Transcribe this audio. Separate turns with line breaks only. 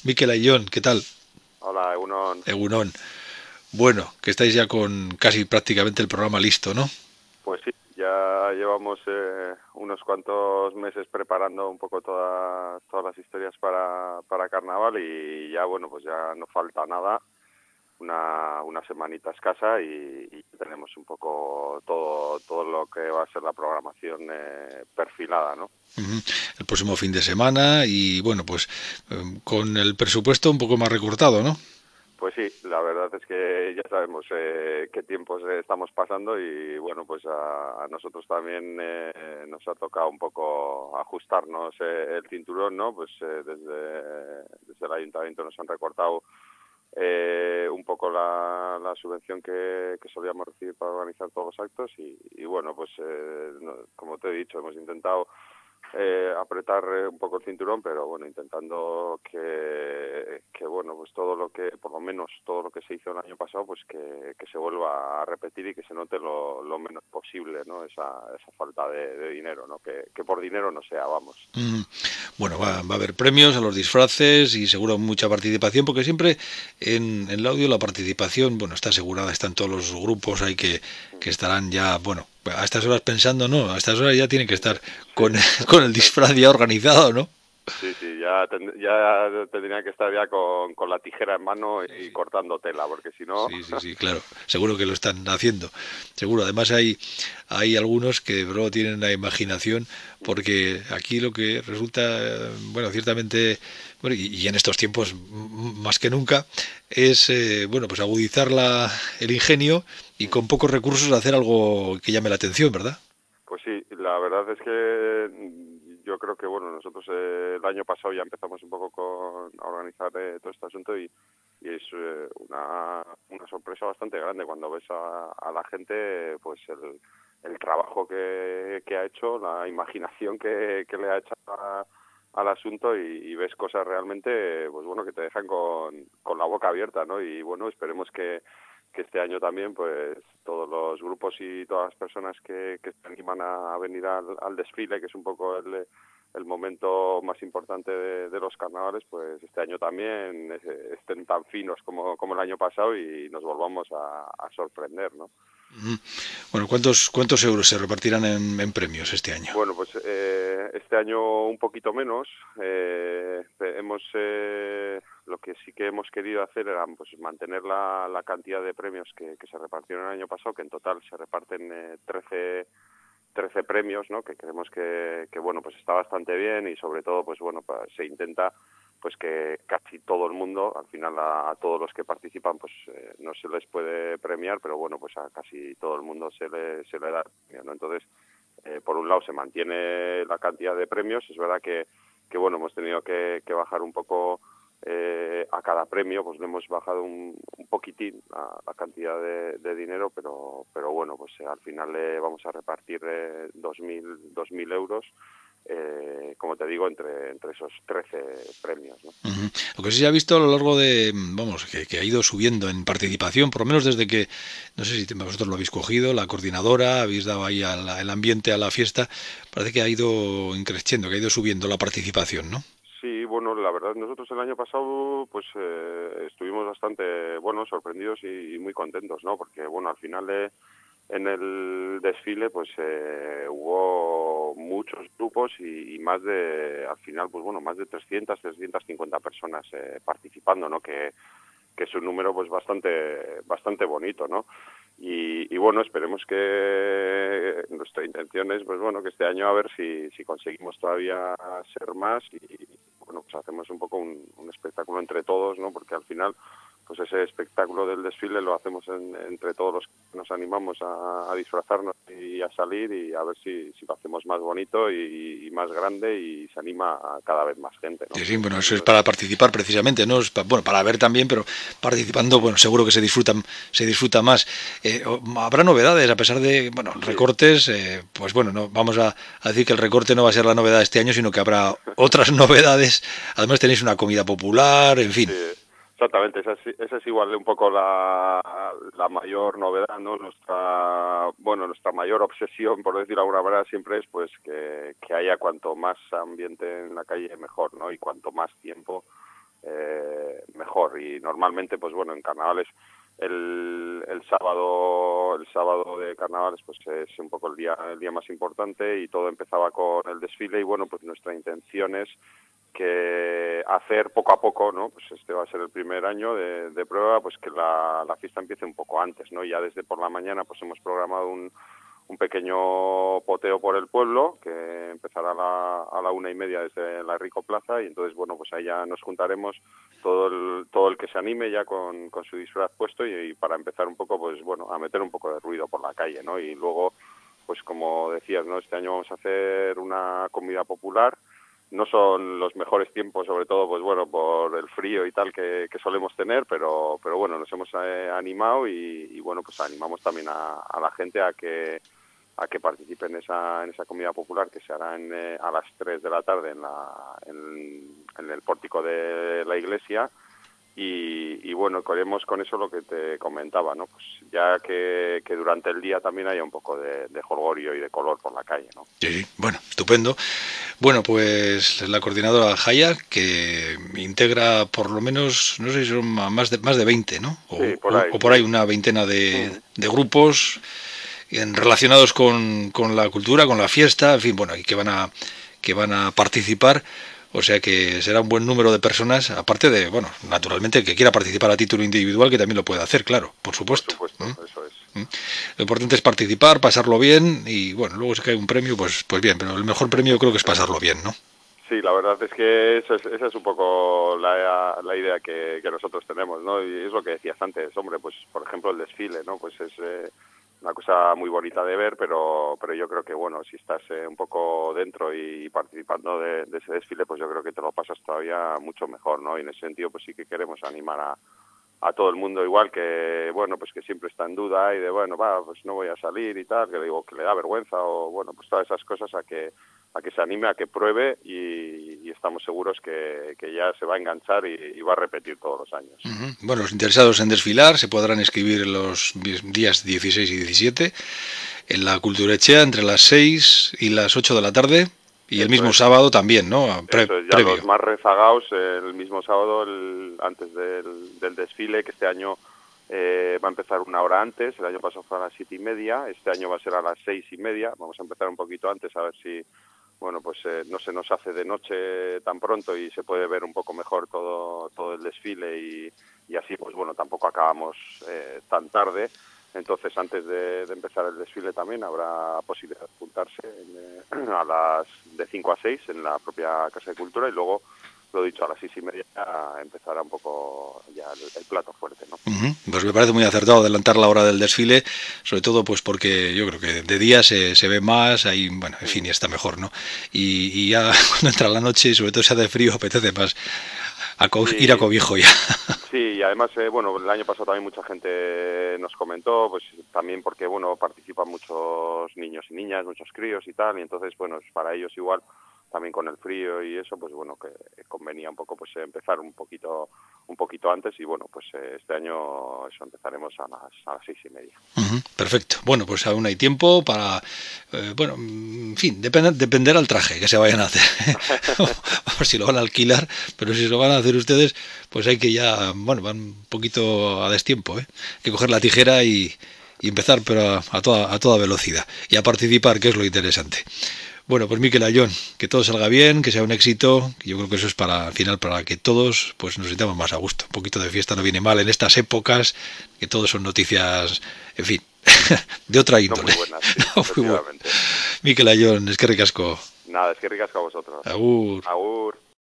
Mikel Ayllón, ¿qué tal?
Hola, Egunon.
Egunon. Bueno, que estáis ya con casi prácticamente el programa listo, ¿no?
Pues sí, ya llevamos unos cuantos meses preparando un poco todas las historias para Carnaval y ya, bueno, pues ya no falta nada, una semanita escasa y tenemos un poco todo lo que va a ser la programación perfilada, ¿no?
Ujú. El próximo fin de semana y bueno, pues con el presupuesto un poco más recortado, ¿no?
Pues sí, la verdad es que ya sabemos qué tiempos estamos pasando y bueno, pues a nosotros también nos ha tocado un poco ajustarnos el cinturón, ¿no? Pues desde el ayuntamiento nos han recortado un poco la subvención que solíamos recibir para organizar todos los actos y bueno, pues como te he dicho, hemos intentado apretar un poco el cinturón, pero bueno, intentando que bueno, pues todo lo que, por lo menos todo lo que se hizo el año pasado, pues que se vuelva a repetir y que se note lo menos posible, ¿no? Esa falta de dinero, ¿no? Que por dinero no sea, vamos.
Bueno, va a haber premios a los disfraces y seguro mucha participación, porque siempre en el audio la participación, bueno, está asegurada, están todos los grupos ahí que estarán ya, bueno, a estas horas pensando, no, a estas horas ya tienen que estar
Sí,
con, con el disfraz ya organizado, ¿no?
sí, sí, ya tendría que estar ya con la tijera en mano y cortando tela, porque si no,
Sí, sí, sí, claro. Seguro que lo están haciendo. Seguro. Además hay algunos que bro tienen la imaginación porque aquí lo que resulta, bueno, ciertamente, bueno, y en estos tiempos más que nunca, es, bueno, pues agudizar el ingenio y con pocos recursos hacer algo que llame la atención, ¿verdad?
pues sí, la verdad es que yo creo que, bueno, nosotros el año pasado ya empezamos un poco a organizar todo este asunto y es una sorpresa bastante grande cuando ves a la gente, pues el trabajo que ha hecho, la imaginación que le ha hecho al asunto y ves cosas realmente, pues bueno, que te dejan con la boca abierta, ¿no? Y bueno, esperemos que este año también pues todos los grupos y todas las personas que se animan a venir al desfile, que es un poco el momento más importante de los carnavales, pues este año también estén tan finos como el año pasado y nos volvamos a sorprender, ¿no?
Bueno, ¿cuántos euros se repartirán en premios este año?
Bueno, pues este año un poquito menos. Lo que sí que hemos querido hacer era pues mantener la cantidad de premios que se repartieron el año pasado, que en total se reparten 13 premios, ¿no? Que creemos que bueno, pues está bastante bien y sobre todo, pues bueno, se intenta pues que casi todo el mundo, al final a todos los que participan, pues no se les puede premiar, pero bueno, pues a casi todo el mundo se le da premio, ¿no? Entonces, por un lado se mantiene la cantidad de premios, es verdad que bueno, hemos tenido que bajar un poco a cada premio, pues le hemos bajado un poquitín la cantidad de dinero, pero bueno, pues al final le vamos a repartir 2.000 euros, como te digo, entre esos 13 premios, ¿no?
Ujú. Lo que sí se ha visto a lo largo de, vamos, que ha ido subiendo en participación, por lo menos desde que, no sé si vosotros lo habéis cogido, la coordinadora, habéis dado ahí el ambiente a la fiesta, parece que ha ido increciendo, que ha ido subiendo la participación, ¿no?
Sí, bueno, la verdad nosotros el año pasado pues estuvimos bastante, bueno, sorprendidos y muy contentos, ¿no? Porque, bueno, al final en el desfile pues hubo muchos grupos y más al final, pues bueno, más de 350 personas participando, ¿no? Que es un número pues bastante bonito, ¿no? Y bueno, esperemos que nuestra intención es pues bueno que este año a ver si conseguimos todavía ser más y bueno pues hacemos un poco un espectáculo entre todos, ¿no? Porque al final pues ese espectáculo del desfile lo hacemos entre todos los que nos animamos a disfrazarnos y a salir y a ver si lo hacemos más bonito y más grande y se anima a cada vez más gente, ¿no?
Sí, sí, bueno, eso es para participar precisamente, ¿no? Bueno, para ver también, pero participando, bueno, seguro que se disfruta más. Habrá novedades, a pesar de, bueno,
Sí,
recortes, pues bueno, no vamos a decir que el recorte no va a ser la novedad este año, sino que habrá otras novedades. Además tenéis una comida popular, en fin.
sí, exactamente. Esa es igual un poco la mayor novedad, ¿no? Nuestra mayor obsesión, por decirlo de alguna manera, siempre es pues que haya cuanto más ambiente en la calle mejor, ¿no? Y cuanto más tiempo mejor. Y normalmente, pues bueno, en carnavales el sábado de carnavales pues es un poco el día más importante, y todo empezaba con el desfile. Y bueno, pues nuestra intención es que hacer poco a poco, ¿no? Pues este va a ser el primer año de prueba, pues que la fiesta empiece un poco antes, ¿no? Ya desde por la mañana pues hemos programado un pequeño poteo por el pueblo, que empezará a la 1:30 desde la Rico Plaza, y entonces, bueno, pues ahí ya nos juntaremos todo el que se anime ya con su disfraz puesto, y para empezar un poco, pues bueno, a meter un poco de ruido por la calle, ¿no? Y luego, pues como decías, ¿no? Este año vamos a hacer una comida popular. No son los mejores tiempos, sobre todo, pues bueno, por el frío y tal que solemos tener, pero bueno, nos hemos animado, y bueno, pues animamos también a la gente a que participe en esa comida popular, que se hará a las 3 de la tarde en el pórtico de la iglesia. Y bueno, queremos con eso lo que te comentaba, ¿no? Pues ya que durante el día también haya un poco de jolgorio y de color por la calle, ¿no?
Sí, bueno, estupendo. Bueno, pues la coordinadora Jaya, que integra por lo menos, no sé si son más de 20, ¿no?
Sí, por ahí.
O por ahí una veintena de grupos relacionados con la cultura, con la fiesta, en fin, bueno, y que van a participar. O sea que será un buen número de personas, aparte de, bueno, naturalmente el que quiera participar a título individual, que también lo puede hacer, claro, por supuesto.
Por supuesto, eso es.
Lo importante es participar, pasarlo bien, y bueno, luego si cae un premio, pues bien, pero el mejor premio yo creo que es pasarlo bien, ¿no?
Sí, la verdad es que esa es un poco la idea que nosotros tenemos, ¿no? Y es lo que decías antes, hombre, pues por ejemplo el desfile, ¿no? Pues es una cosa muy bonita de ver, pero yo creo que, bueno, si estás un poco dentro y participando de ese desfile, pues yo creo que te lo pasas todavía mucho mejor, ¿no? Y en ese sentido, pues sí que queremos animar a todo el mundo, igual que, bueno, pues que siempre está en duda y de, bueno, pues no voy a salir y tal, que le digo que le da vergüenza, o bueno, pues todas esas cosas, a que se anime, a que pruebe, y estamos seguros que ya se va a enganchar y va a repetir todos los años.
Bueno, los interesados en desfilar se podrán inscribir en los días 16 y 17 en la Culturechea entre las 6 y las 8 de la tarde, y el mismo sábado también, ¿no?
Eso es, ya
previo.
Los más rezagados, el mismo sábado, antes del desfile, que este año va a empezar una hora antes. El año pasado fue a las 7:30, este año va a ser a las 6:30. Vamos a empezar un poquito antes, a ver si, bueno, pues no se nos hace de noche tan pronto y se puede ver un poco mejor todo el desfile, y así, pues bueno, tampoco acabamos tan tarde. Entonces, antes de empezar el desfile también habrá posibilidad de juntarse de 5 a 6 en la propia Casa de Cultura, y luego, lo dicho, a las 6:30 empezará un poco ya el plato fuerte, ¿no?
Pues me parece muy acertado adelantar la hora del desfile, sobre todo pues porque yo creo que de día se ve más, ahí, bueno, en fin, y está mejor, ¿no? Y ya cuando entra la noche, y sobre todo si hace frío, apetece más ir a cobijo ya.
Sí, y además, bueno, el año pasado también mucha gente nos comentó, pues también porque, bueno, participan muchos niños y niñas, muchos críos y tal, y entonces, bueno, para ellos igual, también con el frío y eso, pues bueno, que convenía un poco pues empezar un poquito antes, y bueno, pues este año eso, empezaremos a las 6:30.
Perfecto. Bueno, pues aún hay tiempo para, bueno, en fin, depender al traje que se vayan a hacer. Por si lo van a alquilar, pero si lo van a hacer ustedes, pues hay que ya, bueno, van un poquito a destiempo, ¿eh? Hay que coger la tijera y empezar, pero a toda velocidad, y a participar, que es lo interesante. Bueno, pues Miquel Ayón, que todo salga bien, que sea un éxito. Yo creo que eso es al final, para que todos pues nos sintamos más a gusto. Un poquito de fiesta no viene mal en estas épocas, que todo son noticias, en fin, de otra índole.
No muy buenas, sí, efectivamente.
Miquel Ayón, eskerrik asko.
Nada, eskerrik asko a vosotros.
Agur.
Agur.